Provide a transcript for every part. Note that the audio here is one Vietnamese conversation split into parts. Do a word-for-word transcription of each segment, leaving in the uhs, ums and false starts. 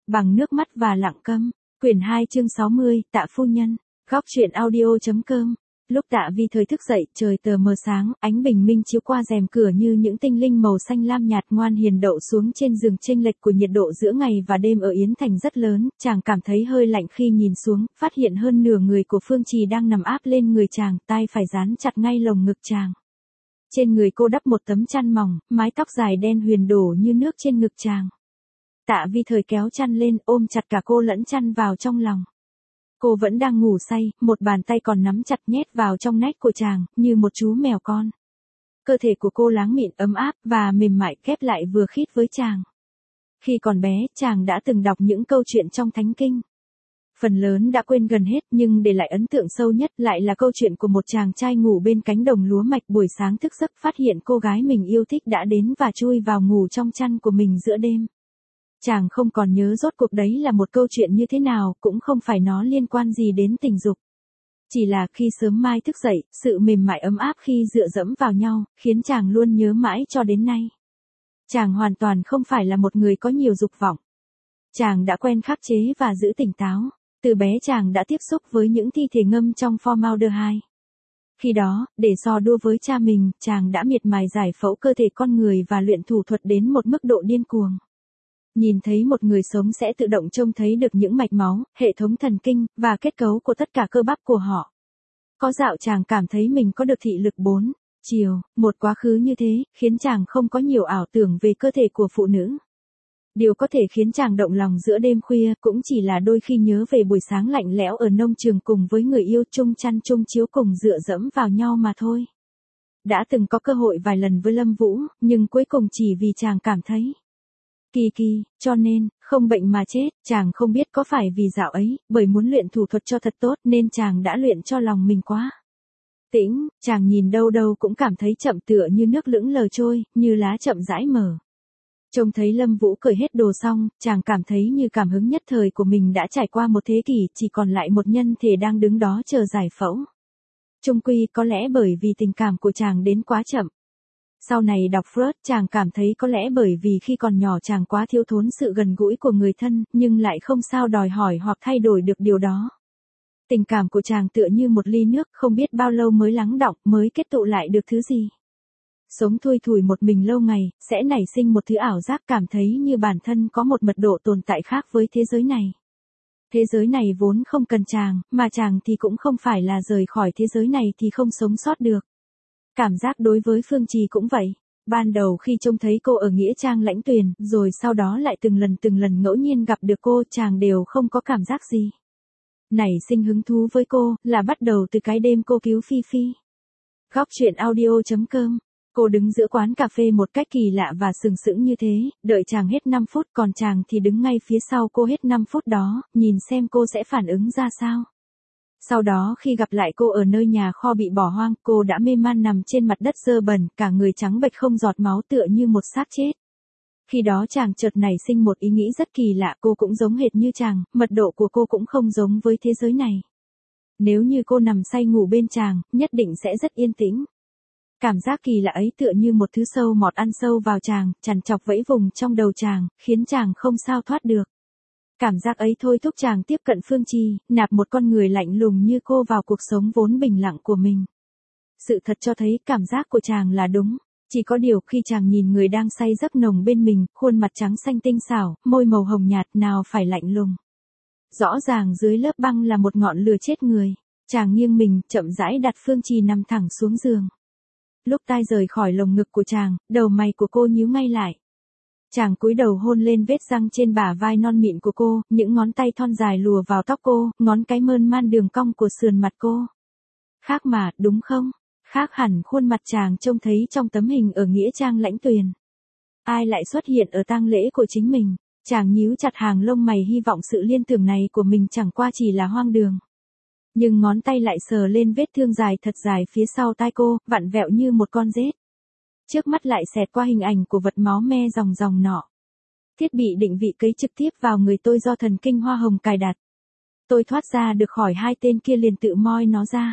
bằng nước mắt và lặng câm. Quyển hai chương sáu mươi, Tạ phu nhân. Góc truyện audio.com. Lúc Tạ Vi thời thức dậy, trời tờ mờ sáng, ánh bình minh chiếu qua rèm cửa như những tinh linh màu xanh lam nhạt ngoan hiền đậu xuống trên giường. Chênh lệch của nhiệt độ giữa ngày và đêm ở Yến Thành rất lớn, chàng cảm thấy hơi lạnh khi nhìn xuống, phát hiện hơn nửa người của Phương Trì đang nằm áp lên người chàng, tay phải dán chặt ngay lồng ngực chàng. Trên người cô đắp một tấm chăn mỏng, mái tóc dài đen huyền đổ như nước trên ngực chàng. Tạ Vi thời kéo chăn lên, ôm chặt cả cô lẫn chăn vào trong lòng. Cô vẫn đang ngủ say, một bàn tay còn nắm chặt nhét vào trong nách của chàng, như một chú mèo con. Cơ thể của cô láng mịn ấm áp và mềm mại khép lại vừa khít với chàng. Khi còn bé, chàng đã từng đọc những câu chuyện trong Thánh Kinh. Phần lớn đã quên gần hết, nhưng để lại ấn tượng sâu nhất lại là câu chuyện của một chàng trai ngủ bên cánh đồng lúa mạch, buổi sáng thức giấc phát hiện cô gái mình yêu thích đã đến và chui vào ngủ trong chăn của mình giữa đêm. Chàng không còn nhớ rốt cuộc đấy là một câu chuyện như thế nào, cũng không phải nó liên quan gì đến tình dục. Chỉ là khi sớm mai thức dậy, sự mềm mại ấm áp khi dựa dẫm vào nhau, khiến chàng luôn nhớ mãi cho đến nay. Chàng hoàn toàn không phải là một người có nhiều dục vọng. Chàng đã quen khắc chế và giữ tỉnh táo. Từ bé chàng đã tiếp xúc với những thi thể ngâm trong formaldehyde. Khi đó, để so đua với cha mình, chàng đã miệt mài giải phẫu cơ thể con người và luyện thủ thuật đến một mức độ điên cuồng. Nhìn thấy một người sống sẽ tự động trông thấy được những mạch máu, hệ thống thần kinh, và kết cấu của tất cả cơ bắp của họ. Có dạo chàng cảm thấy mình có được thị lực bốn chiều, một quá khứ như thế, khiến chàng không có nhiều ảo tưởng về cơ thể của phụ nữ. Điều có thể khiến chàng động lòng giữa đêm khuya cũng chỉ là đôi khi nhớ về buổi sáng lạnh lẽo ở nông trường cùng với người yêu, chung chăn chung chiếu cùng dựa dẫm vào nhau mà thôi. Đã từng có cơ hội vài lần với Lâm Vũ, nhưng cuối cùng chỉ vì chàng cảm thấy kỳ kỳ, cho nên, không bệnh mà chết. Chàng không biết có phải vì dạo ấy, bởi muốn luyện thủ thuật cho thật tốt nên chàng đã luyện cho lòng mình quá tĩnh. Chàng nhìn đâu đâu cũng cảm thấy chậm, tựa như nước lững lờ trôi, như lá chậm rãi mở. Trông thấy Lâm Vũ cởi hết đồ xong, chàng cảm thấy như cảm hứng nhất thời của mình đã trải qua một thế kỷ, chỉ còn lại một nhân thể đang đứng đó chờ giải phẫu. Chung quy có lẽ bởi vì tình cảm của chàng đến quá chậm. Sau này đọc Freud, chàng cảm thấy có lẽ bởi vì khi còn nhỏ chàng quá thiếu thốn sự gần gũi của người thân, nhưng lại không sao đòi hỏi hoặc thay đổi được điều đó. Tình cảm của chàng tựa như một ly nước, không biết bao lâu mới lắng đọng, mới kết tụ lại được thứ gì. Sống thui thủi một mình lâu ngày, sẽ nảy sinh một thứ ảo giác cảm thấy như bản thân có một mật độ tồn tại khác với thế giới này. Thế giới này vốn không cần chàng, mà chàng thì cũng không phải là rời khỏi thế giới này thì không sống sót được. Cảm giác đối với Phương Trì cũng vậy. Ban đầu khi trông thấy cô ở Nghĩa Trang Lãnh Tuyền, rồi sau đó lại từng lần từng lần ngẫu nhiên gặp được cô, chàng đều không có cảm giác gì. Nảy sinh hứng thú với cô, là bắt đầu từ cái đêm cô cứu Phi Phi. Góc truyện audio.com. Cô đứng giữa quán cà phê một cách kỳ lạ và sừng sững như thế, đợi chàng hết năm phút, còn chàng thì đứng ngay phía sau cô hết năm phút đó, nhìn xem cô sẽ phản ứng ra sao. Sau đó khi gặp lại cô ở nơi nhà kho bị bỏ hoang, cô đã mê man nằm trên mặt đất dơ bẩn, cả người trắng bệch không giọt máu tựa như một xác chết. Khi đó chàng chợt nảy sinh một ý nghĩ rất kỳ lạ, cô cũng giống hệt như chàng, mật độ của cô cũng không giống với thế giới này. Nếu như cô nằm say ngủ bên chàng, nhất định sẽ rất yên tĩnh. Cảm giác kỳ lạ ấy tựa như một thứ sâu mọt ăn sâu vào chàng, trằn trọc vẫy vùng trong đầu chàng, khiến chàng không sao thoát được. Cảm giác ấy thôi thúc chàng tiếp cận Phương Trì, nạp một con người lạnh lùng như cô vào cuộc sống vốn bình lặng của mình. Sự thật cho thấy cảm giác của chàng là đúng. Chỉ có điều khi chàng nhìn người đang say giấc nồng bên mình, khuôn mặt trắng xanh tinh xảo, môi màu hồng nhạt, nào phải lạnh lùng. Rõ ràng dưới lớp băng là một ngọn lửa chết người. Chàng nghiêng mình, chậm rãi đặt Phương Trì nằm thẳng xuống giường. Lúc tai rời khỏi lồng ngực của chàng, đầu mày của cô nhíu ngay lại. Chàng cúi đầu hôn lên vết răng trên bả vai non mịn của cô, những ngón tay thon dài lùa vào tóc cô, ngón cái mơn man đường cong của sườn mặt cô. Khác mà, đúng không? Khác hẳn khuôn mặt chàng trông thấy trong tấm hình ở Nghĩa Trang Lãnh Tuyền. Ai lại xuất hiện ở tang lễ của chính mình? Chàng nhíu chặt hàng lông mày, hy vọng sự liên tưởng này của mình chẳng qua chỉ là hoang đường. Nhưng ngón tay lại sờ lên vết thương dài thật dài phía sau tai cô, vặn vẹo như một con rết. Trước mắt lại xẹt qua hình ảnh của vật máu me ròng ròng nọ. Thiết bị định vị cấy trực tiếp vào người tôi do thần kinh hoa hồng cài đặt. Tôi thoát ra được khỏi hai tên kia liền tự moi nó ra.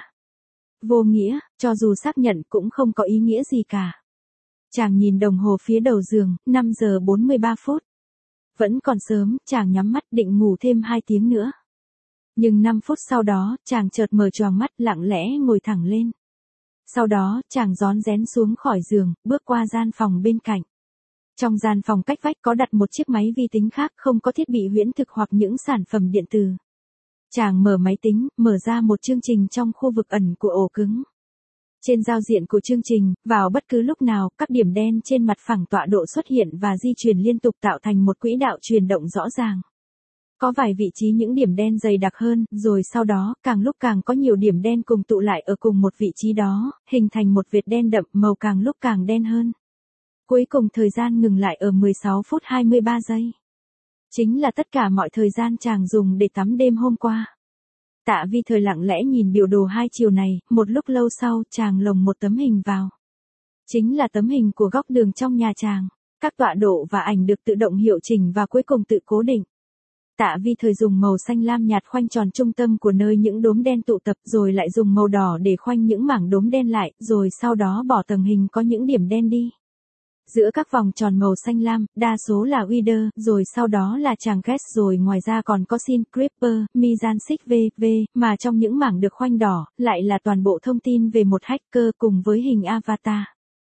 Vô nghĩa, cho dù xác nhận cũng không có ý nghĩa gì cả. Chàng nhìn đồng hồ phía đầu giường, năm giờ bốn mươi ba phút. Vẫn còn sớm, chàng nhắm mắt định ngủ thêm hai tiếng nữa. Nhưng năm phút sau đó, chàng chợt mở choàng mắt lặng lẽ ngồi thẳng lên. Sau đó, chàng rón rén xuống khỏi giường, bước qua gian phòng bên cạnh. Trong gian phòng cách vách có đặt một chiếc máy vi tính khác không có thiết bị huyễn thực hoặc những sản phẩm điện tử. Chàng mở máy tính, mở ra một chương trình trong khu vực ẩn của ổ cứng. Trên giao diện của chương trình, vào bất cứ lúc nào, các điểm đen trên mặt phẳng tọa độ xuất hiện và di chuyển liên tục tạo thành một quỹ đạo chuyển động rõ ràng. Có vài vị trí những điểm đen dày đặc hơn, rồi sau đó, càng lúc càng có nhiều điểm đen cùng tụ lại ở cùng một vị trí đó, hình thành một vệt đen đậm, màu càng lúc càng đen hơn. Cuối cùng thời gian ngừng lại ở mười sáu phút hai mươi ba giây. Chính là tất cả mọi thời gian chàng dùng để tắm đêm hôm qua. Tạ Vi Thời lặng lẽ nhìn biểu đồ hai chiều này, một lúc lâu sau, chàng lồng một tấm hình vào. Chính là tấm hình của góc đường trong nhà chàng. Các tọa độ và ảnh được tự động hiệu chỉnh và cuối cùng tự cố định. Tạ Vi Thời dùng màu xanh lam nhạt khoanh tròn trung tâm của nơi những đốm đen tụ tập, rồi lại dùng màu đỏ để khoanh những mảng đốm đen lại, rồi sau đó bỏ tầng hình có những điểm đen đi. Giữa các vòng tròn màu xanh lam, đa số là Wither, rồi sau đó là chàng Guest, rồi ngoài ra còn có Sin, Creeper, Mizanship vê vê, mà trong những mảng được khoanh đỏ, lại là toàn bộ thông tin về một hacker cùng với hình avatar.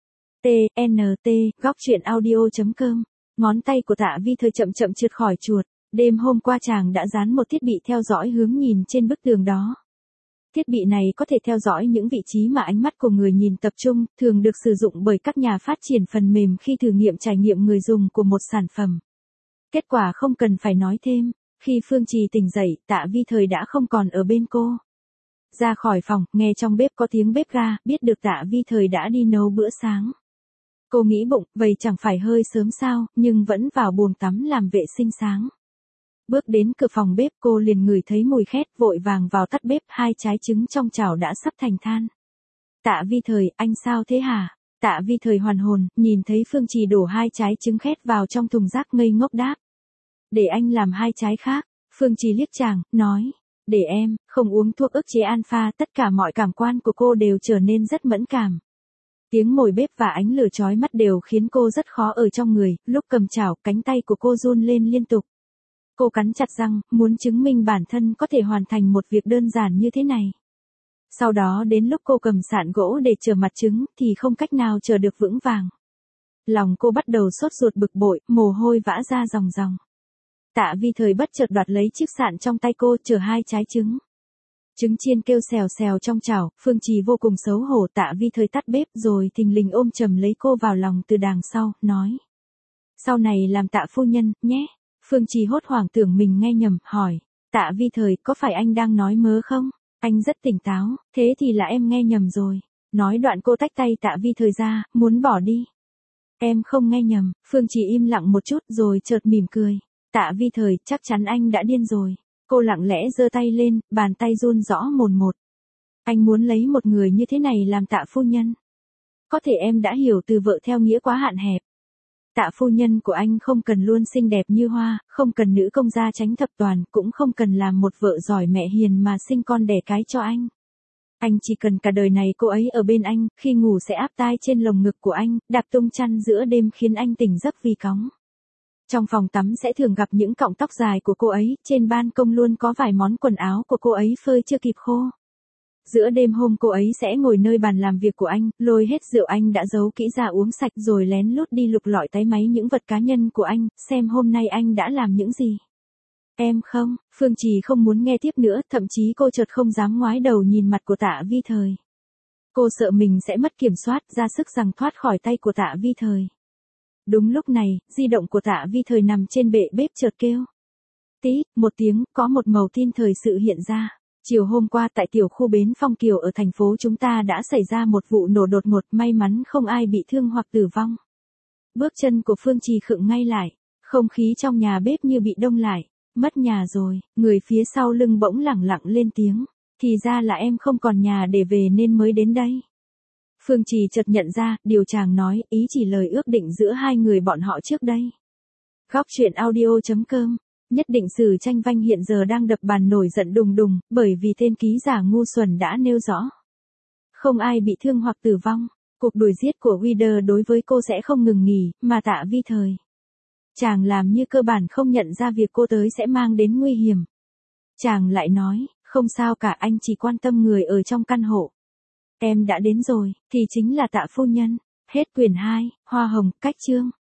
tê en tê, góc truyện audio chấm com. Ngón tay của Tạ Vi Thời chậm chậm trượt khỏi chuột. Đêm hôm qua chàng đã dán một thiết bị theo dõi hướng nhìn trên bức tường đó. Thiết bị này có thể theo dõi những vị trí mà ánh mắt của người nhìn tập trung, thường được sử dụng bởi các nhà phát triển phần mềm khi thử nghiệm trải nghiệm người dùng của một sản phẩm. Kết quả không cần phải nói thêm, khi Phương Trì tỉnh dậy, Tạ Vi Thời đã không còn ở bên cô. Ra khỏi phòng, nghe trong bếp có tiếng bếp ga, biết được Tạ Vi Thời đã đi nấu bữa sáng. Cô nghĩ bụng, vậy chẳng phải hơi sớm sao, nhưng vẫn vào bồn tắm làm vệ sinh sáng. Bước đến cửa phòng bếp cô liền ngửi thấy mùi khét, vội vàng vào tắt bếp, hai trái trứng trong chảo đã sắp thành than. Tạ Vi Thời, anh sao thế hả? Tạ Vi Thời hoàn hồn, nhìn thấy Phương Trì đổ hai trái trứng khét vào trong thùng rác ngây ngốc đáp. Để anh làm hai trái khác. Phương Trì liếc chàng, nói. Để em, không uống thuốc ức chế alpha, tất cả mọi cảm quan của cô đều trở nên rất mẫn cảm. Tiếng mồi bếp và ánh lửa chói mắt đều khiến cô rất khó ở trong người, lúc cầm chảo, cánh tay của cô run lên liên tục. Cô cắn chặt răng, muốn chứng minh bản thân có thể hoàn thành một việc đơn giản như thế này. Sau đó đến lúc cô cầm sạn gỗ để chở mặt trứng, thì không cách nào chở được vững vàng. Lòng cô bắt đầu sốt ruột bực bội, mồ hôi vã ra ròng ròng. Tạ Vi Thời bất chợt đoạt lấy chiếc sạn trong tay cô, chở hai trái trứng. Trứng chiên kêu xèo xèo trong chảo, Phương Trì vô cùng xấu hổ. Tạ Vi Thời tắt bếp rồi thình lình ôm chầm lấy cô vào lòng từ đằng sau, nói. Sau này làm Tạ phu nhân, nhé. Phương Trì hốt hoảng tưởng mình nghe nhầm, hỏi. Tạ Vi Thời, có phải anh đang nói mớ không? Anh rất tỉnh táo, thế thì là em nghe nhầm rồi. Nói đoạn cô tách tay Tạ Vi Thời ra, muốn bỏ đi. Em không nghe nhầm. Phương Trì im lặng một chút rồi chợt mỉm cười. Tạ Vi Thời, chắc chắn anh đã điên rồi. Cô lặng lẽ giơ tay lên, bàn tay run rõ mồn một. Anh muốn lấy một người như thế này làm Tạ phu nhân. Có thể em đã hiểu từ vợ theo nghĩa quá hạn hẹp. Tạ phu nhân của anh không cần luôn xinh đẹp như hoa, không cần nữ công gia tránh thập toàn, cũng không cần làm một vợ giỏi mẹ hiền mà sinh con đẻ cái cho anh. Anh chỉ cần cả đời này cô ấy ở bên anh, khi ngủ sẽ áp tai trên lồng ngực của anh, đạp tung chăn giữa đêm khiến anh tỉnh giấc vì cóng. Trong phòng tắm sẽ thường gặp những cọng tóc dài của cô ấy, trên ban công luôn có vài món quần áo của cô ấy phơi chưa kịp khô. Giữa đêm hôm cô ấy sẽ ngồi nơi bàn làm việc của anh, lôi hết rượu anh đã giấu kỹ ra uống sạch rồi lén lút đi lục lọi táy máy những vật cá nhân của anh, xem hôm nay anh đã làm những gì. Em không, Phương Trì không muốn nghe tiếp nữa, thậm chí cô chợt không dám ngoái đầu nhìn mặt của Tạ Vi Thời. Cô sợ mình sẽ mất kiểm soát, ra sức giằng thoát khỏi tay của Tạ Vi Thời. Đúng lúc này, di động của Tạ Vi Thời nằm trên bệ bếp chợt kêu. Tít, một tiếng, có một màu tin thời sự hiện ra. Chiều hôm qua tại tiểu khu bến Phong Kiều ở thành phố chúng ta đã xảy ra một vụ nổ đột ngột, may mắn không ai bị thương hoặc tử vong. Bước chân của Phương Trì khựng ngay lại, không khí trong nhà bếp như bị đông lại, mất nhà rồi, người phía sau lưng bỗng lẳng lặng lên tiếng, thì ra là em không còn nhà để về nên mới đến đây. Phương Trì chợt nhận ra, điều chàng nói, ý chỉ lời ước định giữa hai người bọn họ trước đây. Góc truyện audio chấm com. Nhất định Sử Tranh Vanh hiện giờ đang đập bàn nổi giận đùng đùng, bởi vì tên ký giả ngu xuẩn đã nêu rõ. Không ai bị thương hoặc tử vong, cuộc đuổi giết của Wither đối với cô sẽ không ngừng nghỉ, mà Tạ Vi Thời. Chàng làm như cơ bản không nhận ra việc cô tới sẽ mang đến nguy hiểm. Chàng lại nói, không sao cả, anh chỉ quan tâm người ở trong căn hộ. Em đã đến rồi, thì chính là Tạ phu nhân. Hết quyển hai, Hoa hồng, cách chương.